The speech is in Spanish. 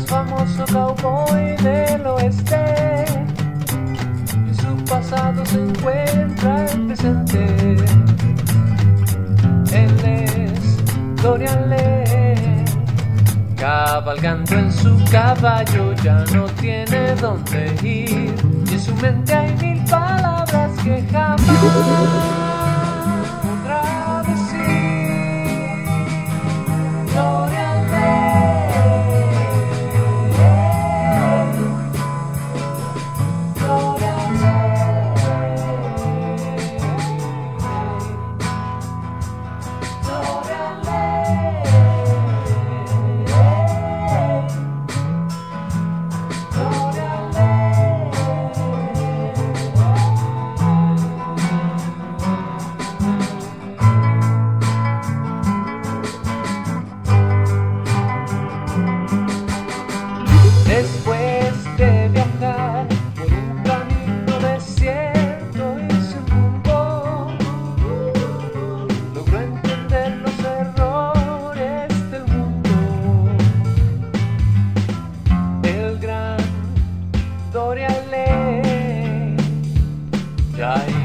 famoso cowboy del oeste. En su pasado se encuentra el presente. Él es Dorian Lane, cabalgando en su caballo, ya no tiene dónde ir. Y en su mente hay 1000 palabras que jamás podrá decir. Dorian Lane, Dorian Lane, Dorian Lane, Dorian Lane. Después de viajar por un camino desierto y sin rumbo, logró entender los errores del mundo. El gran Dorian Lane ya